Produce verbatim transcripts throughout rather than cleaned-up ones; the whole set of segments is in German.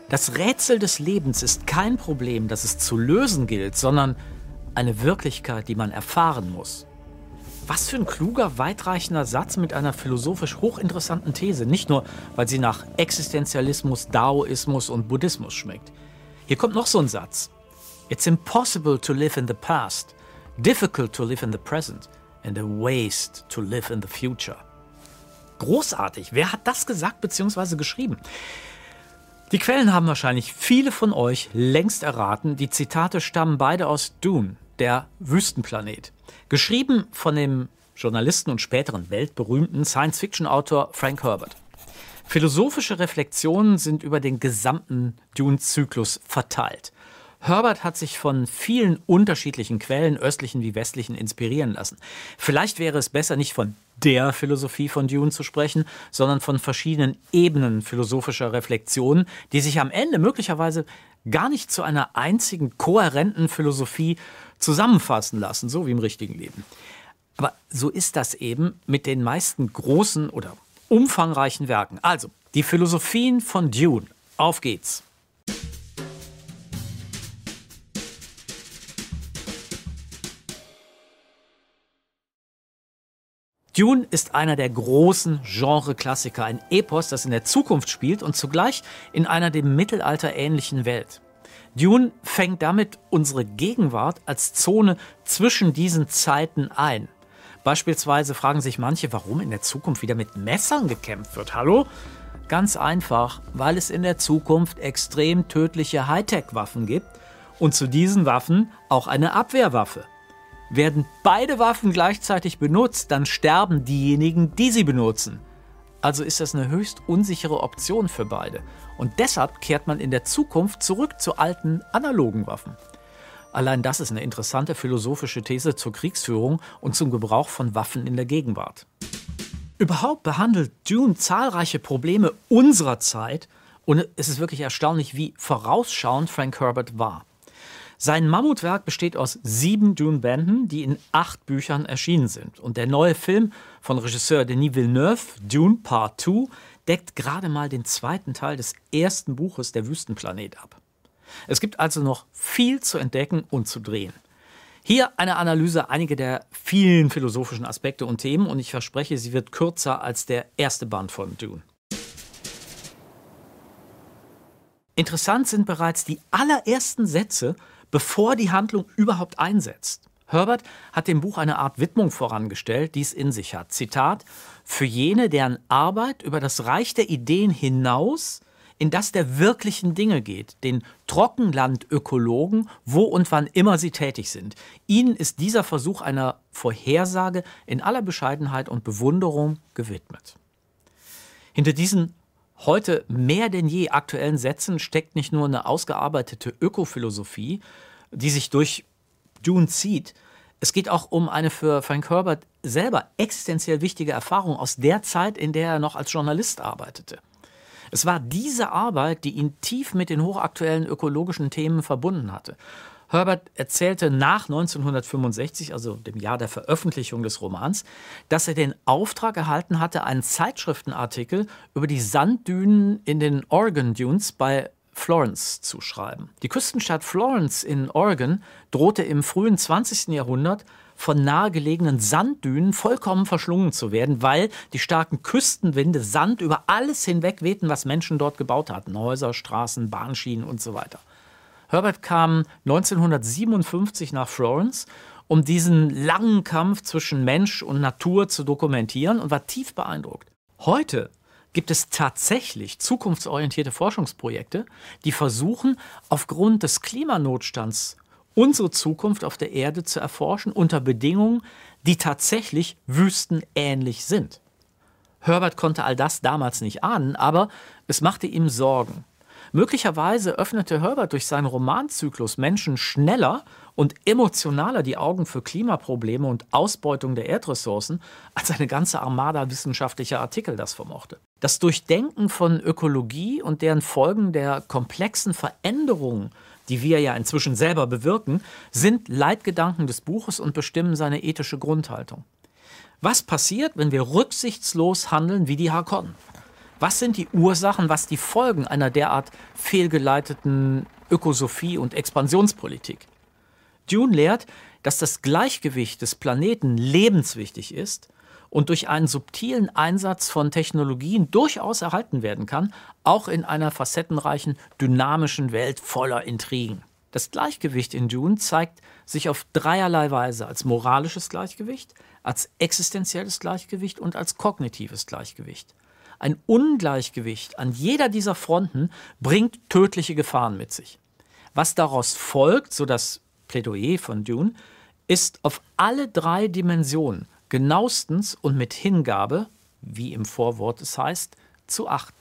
Das Rätsel des Lebens ist kein Problem, das es zu lösen gilt, sondern eine Wirklichkeit, die man erfahren muss. Was für ein kluger, weitreichender Satz mit einer philosophisch hochinteressanten These. Nicht nur, weil sie nach Existenzialismus, Daoismus und Buddhismus schmeckt. Hier kommt noch so ein Satz. It's impossible to live in the past, difficult to live in the present and a waste to live in the future. Großartig. Wer hat das gesagt bzw. geschrieben? Die Quellen haben wahrscheinlich viele von euch längst erraten. Die Zitate stammen beide aus Dune, der Wüstenplanet. Geschrieben von dem Journalisten und späteren weltberühmten Science-Fiction-Autor Frank Herbert. Philosophische Reflexionen sind über den gesamten Dune-Zyklus verteilt. Herbert hat sich von vielen unterschiedlichen Quellen, östlichen wie westlichen, inspirieren lassen. Vielleicht wäre es besser, nicht von der Philosophie von Dune zu sprechen, sondern von verschiedenen Ebenen philosophischer Reflexionen, die sich am Ende möglicherweise gar nicht zu einer einzigen kohärenten Philosophie zusammenfassen lassen, so wie im richtigen Leben. Aber so ist das eben mit den meisten großen oder umfangreichen Werken. Also, die Philosophien von Dune. Auf geht's! Dune ist einer der großen Genre-Klassiker, ein Epos, das in der Zukunft spielt und zugleich in einer dem Mittelalter ähnlichen Welt. Dune fängt damit unsere Gegenwart als Zone zwischen diesen Zeiten ein. Beispielsweise fragen sich manche, warum in der Zukunft wieder mit Messern gekämpft wird. Hallo? Ganz einfach, weil es in der Zukunft extrem tödliche Hightech-Waffen gibt und zu diesen Waffen auch eine Abwehrwaffe. Werden beide Waffen gleichzeitig benutzt, dann sterben diejenigen, die sie benutzen. Also ist das eine höchst unsichere Option für beide. Und deshalb kehrt man in der Zukunft zurück zu alten, analogen Waffen. Allein das ist eine interessante philosophische These zur Kriegsführung und zum Gebrauch von Waffen in der Gegenwart. Überhaupt behandelt Dune zahlreiche Probleme unserer Zeit und es ist wirklich erstaunlich, wie vorausschauend Frank Herbert war. Sein Mammutwerk besteht aus sieben Dune-Bänden, die in acht Büchern erschienen sind. Und der neue Film von Regisseur Denis Villeneuve, Dune Part zwei, deckt gerade mal den zweiten Teil des ersten Buches Der Wüstenplanet ab. Es gibt also noch viel zu entdecken und zu drehen. Hier eine Analyse einiger der vielen philosophischen Aspekte und Themen und ich verspreche, sie wird kürzer als der erste Band von Dune. Interessant sind bereits die allerersten Sätze, bevor die Handlung überhaupt einsetzt. Herbert hat dem Buch eine Art Widmung vorangestellt, die es in sich hat. Zitat: Für jene, deren Arbeit über das Reich der Ideen hinaus in das der wirklichen Dinge geht, den Trockenlandökologen, wo und wann immer sie tätig sind. Ihnen ist dieser Versuch einer Vorhersage in aller Bescheidenheit und Bewunderung gewidmet. Hinter diesen heute mehr denn je aktuellen Sätzen steckt nicht nur eine ausgearbeitete Ökophilosophie, die sich durch Dune zieht. Es geht auch um eine für Frank Herbert selber existenziell wichtige Erfahrung aus der Zeit, in der er noch als Journalist arbeitete. Es war diese Arbeit, die ihn tief mit den hochaktuellen ökologischen Themen verbunden hatte. Herbert erzählte nach neunzehnhundertfünfundsechzig, also dem Jahr der Veröffentlichung des Romans, dass er den Auftrag erhalten hatte, einen Zeitschriftenartikel über die Sanddünen in den Oregon Dunes bei Florence zu schreiben. Die Küstenstadt Florence in Oregon drohte im frühen zwanzigsten Jahrhundert von nahegelegenen Sanddünen vollkommen verschlungen zu werden, weil die starken Küstenwinde Sand über alles hinweg wehten, was Menschen dort gebaut hatten. Häuser, Straßen, Bahnschienen und so weiter. Herbert kam neunzehnhundertsiebenundfünfzig nach Florence, um diesen langen Kampf zwischen Mensch und Natur zu dokumentieren und war tief beeindruckt. Heute gibt es tatsächlich zukunftsorientierte Forschungsprojekte, die versuchen, aufgrund des Klimanotstands unsere Zukunft auf der Erde zu erforschen unter Bedingungen, die tatsächlich wüstenähnlich sind. Herbert konnte all das damals nicht ahnen, aber es machte ihm Sorgen. Möglicherweise öffnete Herbert durch seinen Romanzyklus Menschen schneller und emotionaler die Augen für Klimaprobleme und Ausbeutung der Erdressourcen, als eine ganze Armada wissenschaftlicher Artikel das vermochte. Das Durchdenken von Ökologie und deren Folgen der komplexen Veränderungen, die wir ja inzwischen selber bewirken, sind Leitgedanken des Buches und bestimmen seine ethische Grundhaltung. Was passiert, wenn wir rücksichtslos handeln wie die Harkonnen? Was sind die Ursachen, was die Folgen einer derart fehlgeleiteten Ökosophie und Expansionspolitik? Dune lehrt, dass das Gleichgewicht des Planeten lebenswichtig ist und durch einen subtilen Einsatz von Technologien durchaus erhalten werden kann, auch in einer facettenreichen, dynamischen Welt voller Intrigen. Das Gleichgewicht in Dune zeigt sich auf dreierlei Weise: als moralisches Gleichgewicht, als existenzielles Gleichgewicht und als kognitives Gleichgewicht. Ein Ungleichgewicht an jeder dieser Fronten bringt tödliche Gefahren mit sich. Was daraus folgt, so das Plädoyer von Dune, ist auf alle drei Dimensionen genauestens und mit Hingabe, wie im Vorwort es heißt, zu achten.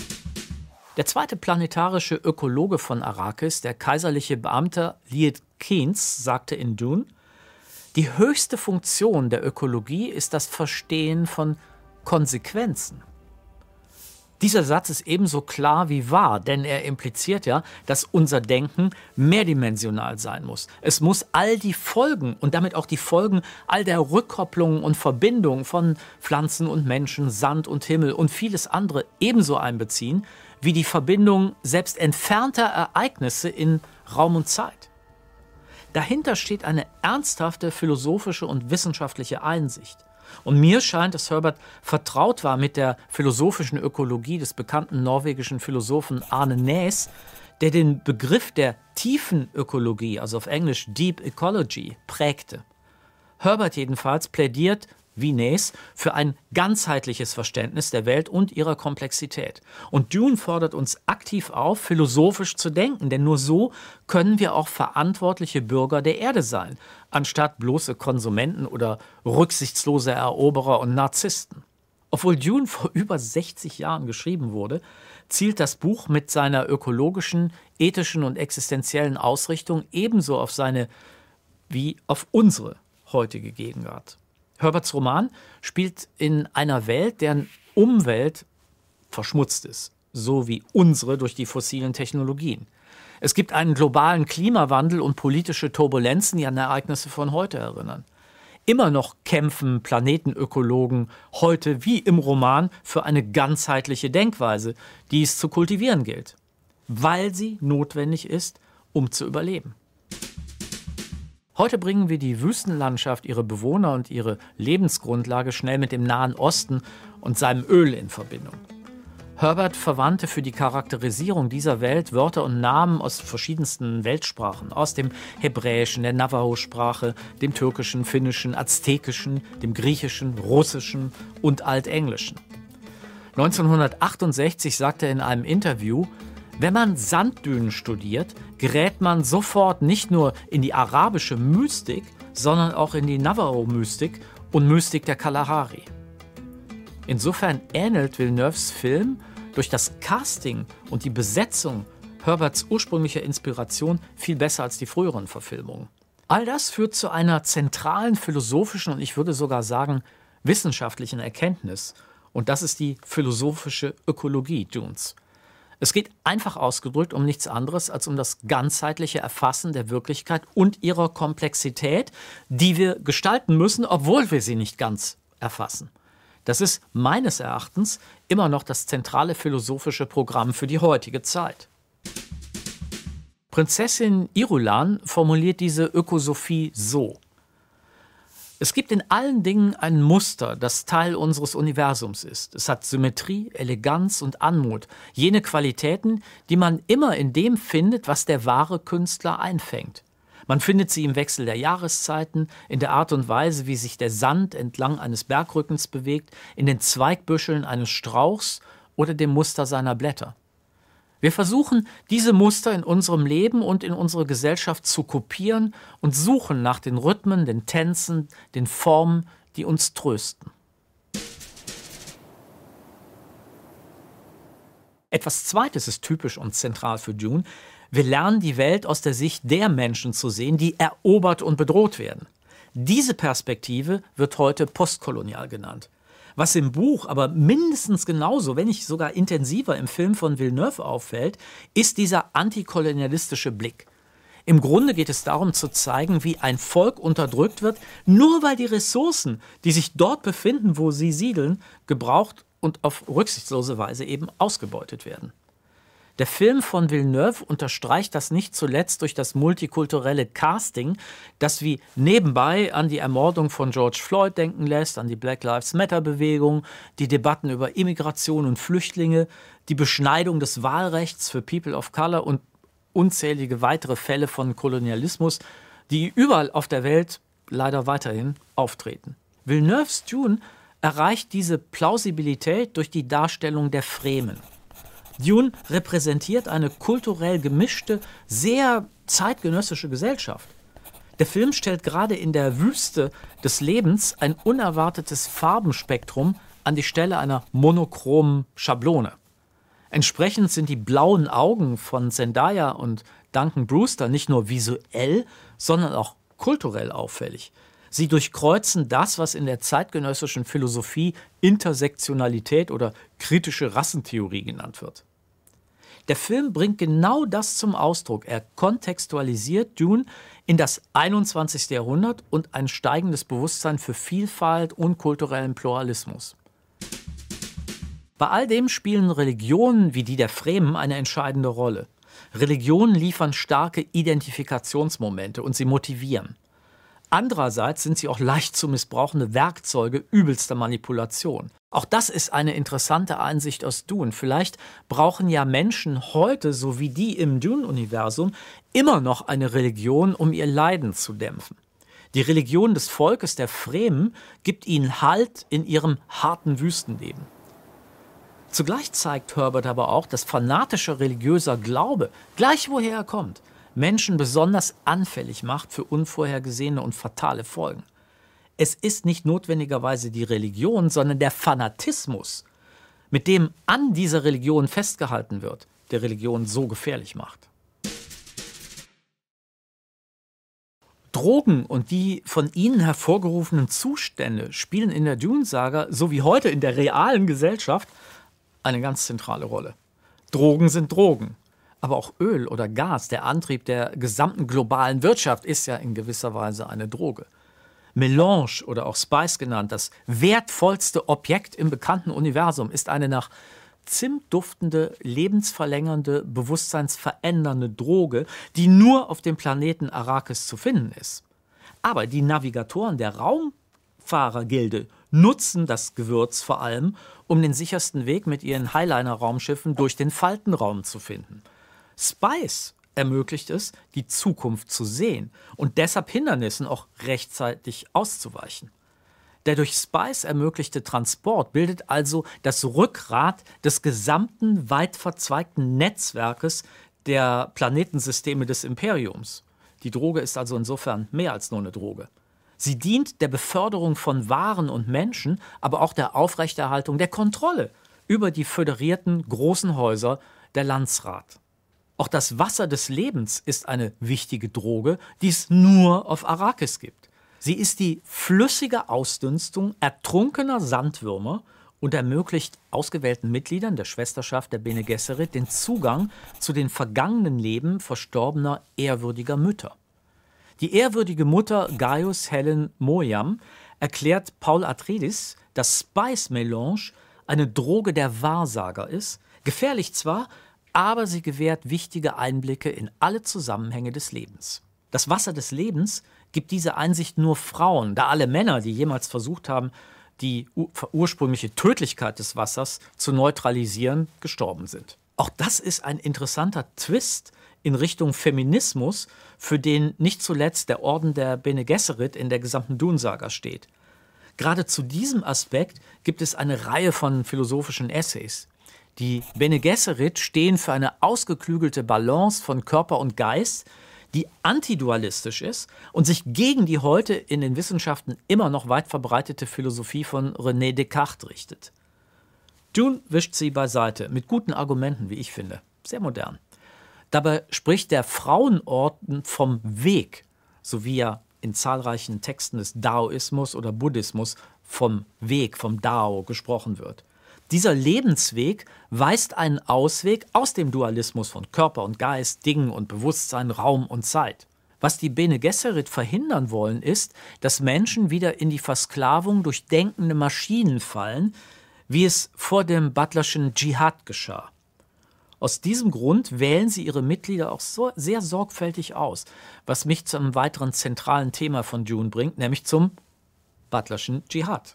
Der zweite planetarische Ökologe von Arrakis, der kaiserliche Beamte Liet Kynes, sagte in Dune: Die höchste Funktion der Ökologie ist das Verstehen von Konsequenzen. Dieser Satz ist ebenso klar wie wahr, denn er impliziert ja, dass unser Denken mehrdimensional sein muss. Es muss all die Folgen und damit auch die Folgen all der Rückkopplungen und Verbindungen von Pflanzen und Menschen, Sand und Himmel und vieles andere ebenso einbeziehen, wie die Verbindung selbst entfernter Ereignisse in Raum und Zeit. Dahinter steht eine ernsthafte philosophische und wissenschaftliche Einsicht. Und mir scheint, dass Herbert vertraut war mit der philosophischen Ökologie des bekannten norwegischen Philosophen Arne Næss, der den Begriff der tiefen Ökologie, also auf Englisch Deep Ecology, prägte. Herbert jedenfalls plädiert, wie Næss, für ein ganzheitliches Verständnis der Welt und ihrer Komplexität. Und Dune fordert uns aktiv auf, philosophisch zu denken, denn nur so können wir auch verantwortliche Bürger der Erde sein, anstatt bloße Konsumenten oder rücksichtslose Eroberer und Narzissten. Obwohl Dune vor über sechzig Jahren geschrieben wurde, zielt das Buch mit seiner ökologischen, ethischen und existenziellen Ausrichtung ebenso auf seine wie auf unsere heutige Gegenwart. Herberts Roman spielt in einer Welt, deren Umwelt verschmutzt ist, so wie unsere durch die fossilen Technologien. Es gibt einen globalen Klimawandel und politische Turbulenzen, die an Ereignisse von heute erinnern. Immer noch kämpfen Planetenökologen heute wie im Roman für eine ganzheitliche Denkweise, die es zu kultivieren gilt, weil sie notwendig ist, um zu überleben. Heute bringen wir die Wüstenlandschaft, ihre Bewohner und ihre Lebensgrundlage schnell mit dem Nahen Osten und seinem Öl in Verbindung. Herbert verwandte für die Charakterisierung dieser Welt Wörter und Namen aus verschiedensten Weltsprachen, aus dem Hebräischen, der Navajo-Sprache, dem Türkischen, Finnischen, Aztekischen, dem Griechischen, Russischen und Altenglischen. neunzehnhundertachtundsechzig sagte er in einem Interview: Wenn man Sanddünen studiert, gerät man sofort nicht nur in die arabische Mystik, sondern auch in die Navajo-Mystik und Mystik der Kalahari. Insofern ähnelt Villeneuves Film durch das Casting und die Besetzung Herberts ursprünglicher Inspiration viel besser als die früheren Verfilmungen. All das führt zu einer zentralen philosophischen und ich würde sogar sagen wissenschaftlichen Erkenntnis, und das ist die philosophische Ökologie Dunes. Es geht einfach ausgedrückt um nichts anderes als um das ganzheitliche Erfassen der Wirklichkeit und ihrer Komplexität, die wir gestalten müssen, obwohl wir sie nicht ganz erfassen. Das ist meines Erachtens immer noch das zentrale philosophische Programm für die heutige Zeit. Prinzessin Irulan formuliert diese Ökosophie so: Es gibt in allen Dingen ein Muster, das Teil unseres Universums ist. Es hat Symmetrie, Eleganz und Anmut, jene Qualitäten, die man immer in dem findet, was der wahre Künstler einfängt. Man findet sie im Wechsel der Jahreszeiten, in der Art und Weise, wie sich der Sand entlang eines Bergrückens bewegt, in den Zweigbüscheln eines Strauchs oder dem Muster seiner Blätter. Wir versuchen, diese Muster in unserem Leben und in unserer Gesellschaft zu kopieren und suchen nach den Rhythmen, den Tänzen, den Formen, die uns trösten. Etwas Zweites ist typisch und zentral für Dune. Wir lernen, die Welt aus der Sicht der Menschen zu sehen, die erobert und bedroht werden. Diese Perspektive wird heute postkolonial genannt. Was im Buch aber mindestens genauso, wenn nicht sogar intensiver im Film von Villeneuve auffällt, ist dieser antikolonialistische Blick. Im Grunde geht es darum zu zeigen, wie ein Volk unterdrückt wird, nur weil die Ressourcen, die sich dort befinden, wo sie siedeln, gebraucht und auf rücksichtslose Weise eben ausgebeutet werden. Der Film von Villeneuve unterstreicht das nicht zuletzt durch das multikulturelle Casting, das wie nebenbei an die Ermordung von George Floyd denken lässt, an die Black Lives Matter-Bewegung, die Debatten über Immigration und Flüchtlinge, die Beschneidung des Wahlrechts für People of Color und unzählige weitere Fälle von Kolonialismus, die überall auf der Welt leider weiterhin auftreten. Villeneuves Dune erreicht diese Plausibilität durch die Darstellung der Fremen. Dune repräsentiert eine kulturell gemischte, sehr zeitgenössische Gesellschaft. Der Film stellt gerade in der Wüste des Lebens ein unerwartetes Farbenspektrum an die Stelle einer monochromen Schablone. Entsprechend sind die blauen Augen von Zendaya und Duncan Brewster nicht nur visuell, sondern auch kulturell auffällig. Sie durchkreuzen das, was in der zeitgenössischen Philosophie Intersektionalität oder kritische Rassentheorie genannt wird. Der Film bringt genau das zum Ausdruck. Er kontextualisiert Dune in das einundzwanzigste. Jahrhundert und ein steigendes Bewusstsein für Vielfalt und kulturellen Pluralismus. Bei all dem spielen Religionen wie die der Fremen eine entscheidende Rolle. Religionen liefern starke Identifikationsmomente und sie motivieren. Andererseits sind sie auch leicht zu missbrauchende Werkzeuge übelster Manipulation. Auch das ist eine interessante Einsicht aus Dune. Vielleicht brauchen ja Menschen heute, so wie die im Dune-Universum, immer noch eine Religion, um ihr Leiden zu dämpfen. Die Religion des Volkes der Fremen gibt ihnen Halt in ihrem harten Wüstenleben. Zugleich zeigt Herbert aber auch, dass fanatischer religiöser Glaube, gleich woher er kommt, Menschen besonders anfällig macht für unvorhergesehene und fatale Folgen. Es ist nicht notwendigerweise die Religion, sondern der Fanatismus, mit dem an dieser Religion festgehalten wird, der Religion so gefährlich macht. Drogen und die von ihnen hervorgerufenen Zustände spielen in der Dune-Saga, so wie heute in der realen Gesellschaft, eine ganz zentrale Rolle. Drogen sind Drogen. Aber auch Öl oder Gas, der Antrieb der gesamten globalen Wirtschaft, ist ja in gewisser Weise eine Droge. Melange oder auch Spice genannt, das wertvollste Objekt im bekannten Universum, ist eine nach Zimt duftende, lebensverlängernde, bewusstseinsverändernde Droge, die nur auf dem Planeten Arrakis zu finden ist. Aber die Navigatoren der Raumfahrergilde nutzen das Gewürz vor allem, um den sichersten Weg mit ihren Highliner-Raumschiffen durch den Faltenraum zu finden. Spice ermöglicht es, die Zukunft zu sehen und deshalb Hindernissen auch rechtzeitig auszuweichen. Der durch Spice ermöglichte Transport bildet also das Rückgrat des gesamten weit verzweigten Netzwerkes der Planetensysteme des Imperiums. Die Droge ist also insofern mehr als nur eine Droge. Sie dient der Beförderung von Waren und Menschen, aber auch der Aufrechterhaltung der Kontrolle über die föderierten großen Häuser der Landsrath. Auch das Wasser des Lebens ist eine wichtige Droge, die es nur auf Arrakis gibt. Sie ist die flüssige Ausdünstung ertrunkener Sandwürmer und ermöglicht ausgewählten Mitgliedern der Schwesterschaft der Bene Gesserit den Zugang zu den vergangenen Leben verstorbener ehrwürdiger Mütter. Die ehrwürdige Mutter Gaius Helen Moyam erklärt Paul Atreides, dass Spice Melange eine Droge der Wahrsager ist, gefährlich zwar, aber sie gewährt wichtige Einblicke in alle Zusammenhänge des Lebens. Das Wasser des Lebens gibt diese Einsicht nur Frauen, da alle Männer, die jemals versucht haben, die ur- ursprüngliche Tödlichkeit des Wassers zu neutralisieren, gestorben sind. Auch das ist ein interessanter Twist in Richtung Feminismus, für den nicht zuletzt der Orden der Bene Gesserit in der gesamten Dune-Saga steht. Gerade zu diesem Aspekt gibt es eine Reihe von philosophischen Essays. Die Bene Gesserit stehen für eine ausgeklügelte Balance von Körper und Geist, die antidualistisch ist und sich gegen die heute in den Wissenschaften immer noch weit verbreitete Philosophie von René Descartes richtet. Dune wischt sie beiseite, mit guten Argumenten, wie ich finde. Sehr modern. Dabei spricht der Frauenorden vom Weg, so wie ja in zahlreichen Texten des Daoismus oder Buddhismus vom Weg, vom Dao gesprochen wird. Dieser Lebensweg weist einen Ausweg aus dem Dualismus von Körper und Geist, Dingen und Bewusstsein, Raum und Zeit. Was die Bene Gesserit verhindern wollen, ist, dass Menschen wieder in die Versklavung durch denkende Maschinen fallen, wie es vor dem Butlerschen Dschihad geschah. Aus diesem Grund wählen sie ihre Mitglieder auch so sehr sorgfältig aus, was mich zu einem weiteren zentralen Thema von Dune bringt, nämlich zum Butlerschen Dschihad.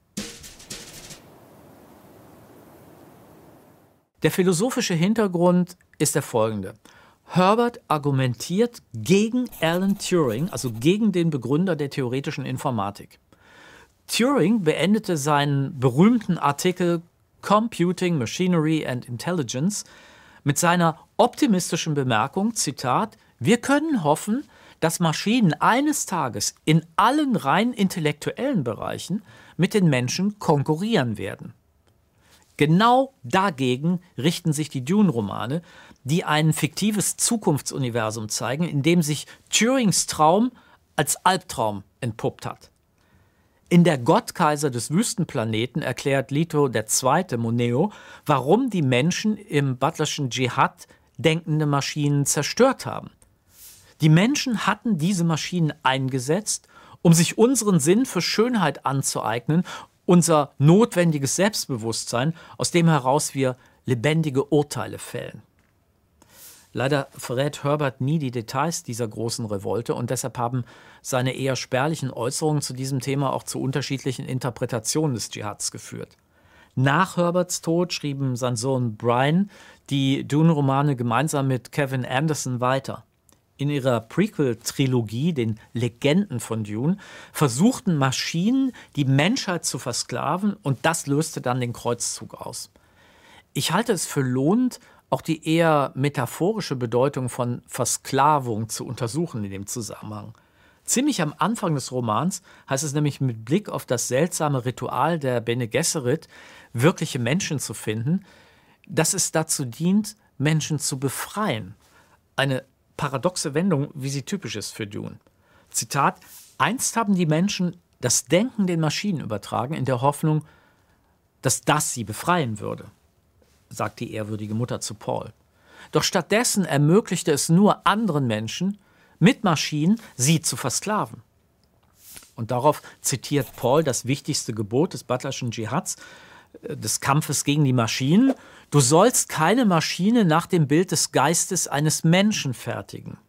Der philosophische Hintergrund ist der folgende. Herbert argumentiert gegen Alan Turing, also gegen den Begründer der theoretischen Informatik. Turing beendete seinen berühmten Artikel Computing, Machinery and Intelligence mit seiner optimistischen Bemerkung, Zitat, wir können hoffen, dass Maschinen eines Tages in allen rein intellektuellen Bereichen mit den Menschen konkurrieren werden. Genau dagegen richten sich die Dune-Romane, die ein fiktives Zukunftsuniversum zeigen, in dem sich Turings Traum als Albtraum entpuppt hat. In der Gottkaiser des Wüstenplaneten erklärt Leto der Zweite Moneo, warum die Menschen im Butlerschen Dschihad denkende Maschinen zerstört haben. Die Menschen hatten diese Maschinen eingesetzt, um sich unseren Sinn für Schönheit anzueignen, unser notwendiges Selbstbewusstsein, aus dem heraus wir lebendige Urteile fällen. Leider verrät Herbert nie die Details dieser großen Revolte und deshalb haben seine eher spärlichen Äußerungen zu diesem Thema auch zu unterschiedlichen Interpretationen des Dschihads geführt. Nach Herberts Tod schrieben sein Sohn Brian die Dune-Romane gemeinsam mit Kevin Anderson weiter. In ihrer Prequel-Trilogie, den Legenden von Dune, versuchten Maschinen, die Menschheit zu versklaven und das löste dann den Kreuzzug aus. Ich halte es für lohnend, auch die eher metaphorische Bedeutung von Versklavung zu untersuchen in dem Zusammenhang. Ziemlich am Anfang des Romans heißt es nämlich mit Blick auf das seltsame Ritual der Bene Gesserit, wirkliche Menschen zu finden, dass es dazu dient, Menschen zu befreien. Eine paradoxe Wendung, wie sie typisch ist für Dune. Zitat, einst haben die Menschen das Denken den Maschinen übertragen, in der Hoffnung, dass das sie befreien würde, sagt die ehrwürdige Mutter zu Paul. Doch stattdessen ermöglichte es nur anderen Menschen, mit Maschinen sie zu versklaven. Und darauf zitiert Paul das wichtigste Gebot des Butlerschen Dschihads, des Kampfes gegen die Maschinen. Du sollst keine Maschine nach dem Bild des Geistes eines Menschen fertigen.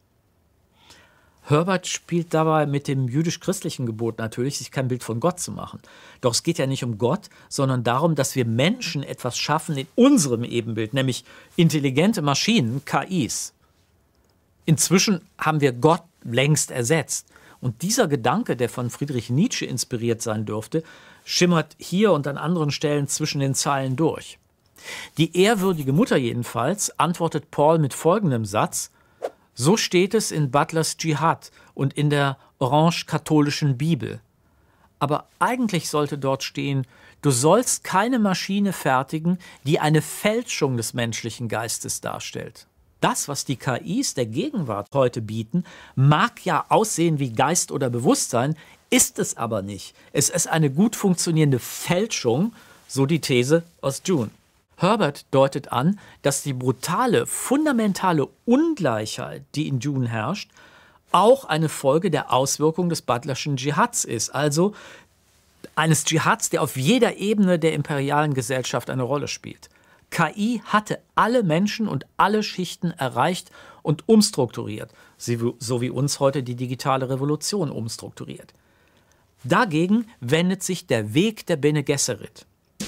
Herbert spielt dabei mit dem jüdisch-christlichen Gebot natürlich, sich kein Bild von Gott zu machen. Doch es geht ja nicht um Gott, sondern darum, dass wir Menschen etwas schaffen in unserem Ebenbild, nämlich intelligente Maschinen, K Is. Inzwischen haben wir Gott längst ersetzt. Und dieser Gedanke, der von Friedrich Nietzsche inspiriert sein dürfte, schimmert hier und an anderen Stellen zwischen den Zeilen durch. Die ehrwürdige Mutter jedenfalls antwortet Paul mit folgendem Satz: So steht es in Butlers Dschihad und in der orange-katholischen Bibel. Aber eigentlich sollte dort stehen, du sollst keine Maschine fertigen, die eine Fälschung des menschlichen Geistes darstellt. Das, was die K Is der Gegenwart heute bieten, mag ja aussehen wie Geist oder Bewusstsein, ist es aber nicht. Es ist eine gut funktionierende Fälschung, so die These aus Dune. Herbert deutet an, dass die brutale, fundamentale Ungleichheit, die in Dune herrscht, auch eine Folge der Auswirkung des Butlerschen Dschihads ist, also eines Dschihads, der auf jeder Ebene der imperialen Gesellschaft eine Rolle spielt. K I hatte alle Menschen und alle Schichten erreicht und umstrukturiert, so wie uns heute die digitale Revolution umstrukturiert. Dagegen wendet sich der Weg der Bene Gesserit.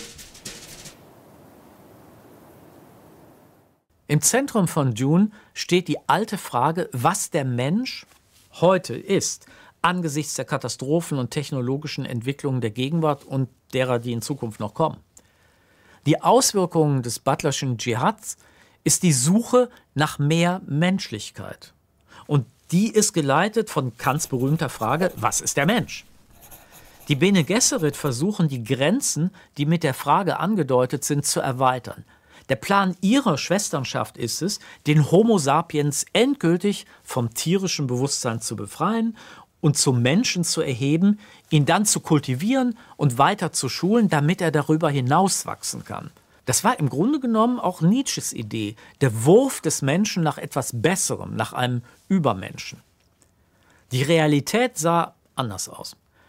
Im Zentrum von Dune steht die alte Frage, was der Mensch heute ist, angesichts der Katastrophen und technologischen Entwicklungen der Gegenwart und derer, die in Zukunft noch kommen. Die Auswirkungen des Butlerschen Dschihads ist die Suche nach mehr Menschlichkeit. Und die ist geleitet von Kants berühmter Frage, was ist der Mensch? Die Bene Gesserit versuchen, die Grenzen, die mit der Frage angedeutet sind, zu erweitern. Der Plan ihrer Schwesternschaft ist es, den Homo sapiens endgültig vom tierischen Bewusstsein zu befreien und zum Menschen zu erheben, ihn dann zu kultivieren und weiter zu schulen, damit er darüber hinaus wachsen kann. Das war im Grunde genommen auch Nietzsches Idee, der Wurf des Menschen nach etwas Besserem, nach einem Übermenschen. Die Realität sah anders aus.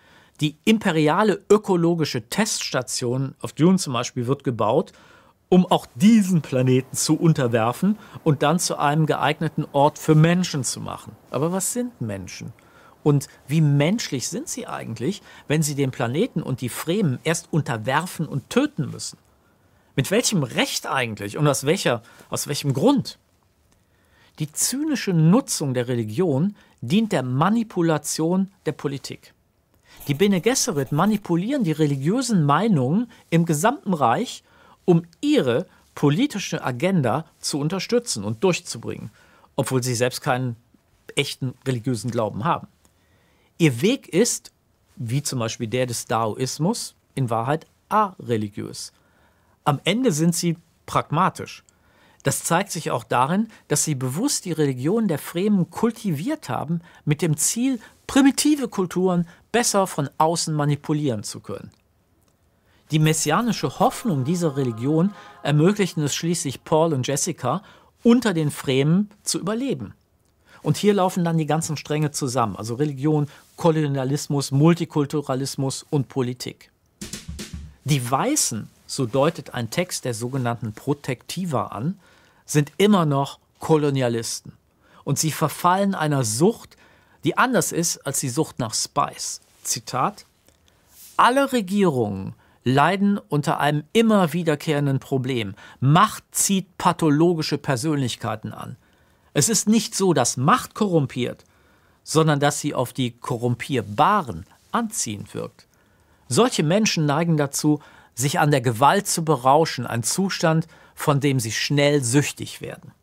Die imperiale ökologische Teststation auf Dune zum Beispiel wird gebaut, um auch diesen Planeten zu unterwerfen und dann zu einem geeigneten Ort für Menschen zu machen. Aber was sind Menschen? Und wie menschlich sind sie eigentlich, wenn sie den Planeten und die Fremen erst unterwerfen und töten müssen? Mit welchem Recht eigentlich und aus, welcher, aus welchem Grund? Die zynische Nutzung der Religion dient der Manipulation der Politik. Die Bene Gesserit manipulieren die religiösen Meinungen im gesamten Reich, um ihre politische Agenda zu unterstützen und durchzubringen, obwohl sie selbst keinen echten religiösen Glauben haben. Ihr Weg ist, wie zum Beispiel der des Daoismus, in Wahrheit areligiös. Am Ende sind sie pragmatisch. Das zeigt sich auch darin, dass sie bewusst die Religion der Fremen kultiviert haben, mit dem Ziel, primitive Kulturen besser von außen manipulieren zu können. Die messianische Hoffnung dieser Religion ermöglichten es schließlich Paul und Jessica, unter den Fremen zu überleben. Und hier laufen dann die ganzen Stränge zusammen, also Religion, Kolonialismus, Multikulturalismus und Politik. Die Weißen, so deutet ein Text der sogenannten Protektiva an, sind immer noch Kolonialisten. Und sie verfallen einer Sucht, die anders ist als die Sucht nach Spice. Zitat: Alle Regierungen leiden unter einem immer wiederkehrenden Problem. Macht zieht pathologische Persönlichkeiten an. Es ist nicht so, dass Macht korrumpiert, sondern dass sie auf die Korrumpierbaren anziehend wirkt. Solche Menschen neigen dazu, sich an der Gewalt zu berauschen, ein Zustand, von dem sie schnell süchtig werden.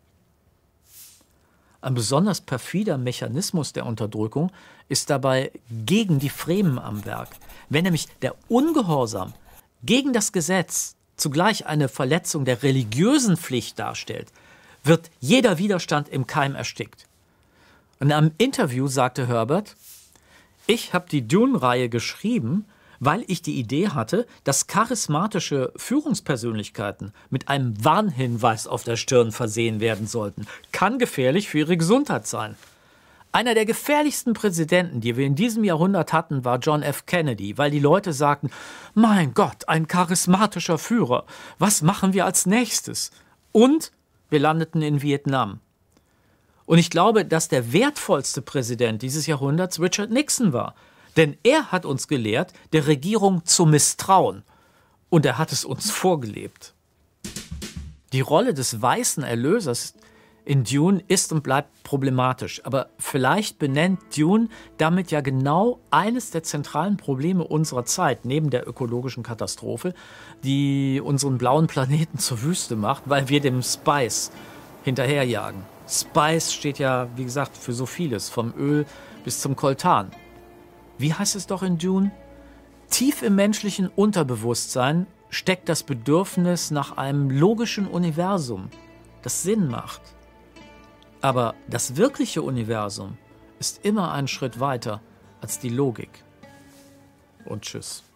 Ein besonders perfider Mechanismus der Unterdrückung ist dabei gegen die Fremen am Werk. Wenn nämlich der Ungehorsam gegen das Gesetz zugleich eine Verletzung der religiösen Pflicht darstellt, wird jeder Widerstand im Keim erstickt. In einem Interview sagte Herbert: Ich habe die Dune-Reihe geschrieben, weil ich die Idee hatte, dass charismatische Führungspersönlichkeiten mit einem Warnhinweis auf der Stirn versehen werden sollten. Kann gefährlich für ihre Gesundheit sein. Einer der gefährlichsten Präsidenten, die wir in diesem Jahrhundert hatten, war John F. Kennedy, weil die Leute sagten: Mein Gott, ein charismatischer Führer, was machen wir als nächstes? Und wir landeten in Vietnam. Und ich glaube, dass der wertvollste Präsident dieses Jahrhunderts Richard Nixon war. Denn er hat uns gelehrt, der Regierung zu misstrauen. Und er hat es uns vorgelebt. Die Rolle des weißen Erlösers in Dune ist und bleibt problematisch. Aber vielleicht benennt Dune damit ja genau eines der zentralen Probleme unserer Zeit, neben der ökologischen Katastrophe, die unseren blauen Planeten zur Wüste macht, weil wir dem Spice hinterherjagen. Spice steht ja, wie gesagt, für so vieles, vom Öl bis zum Koltan. Wie heißt es doch in Dune? Tief im menschlichen Unterbewusstsein steckt das Bedürfnis nach einem logischen Universum, das Sinn macht. Aber das wirkliche Universum ist immer einen Schritt weiter als die Logik. Und tschüss.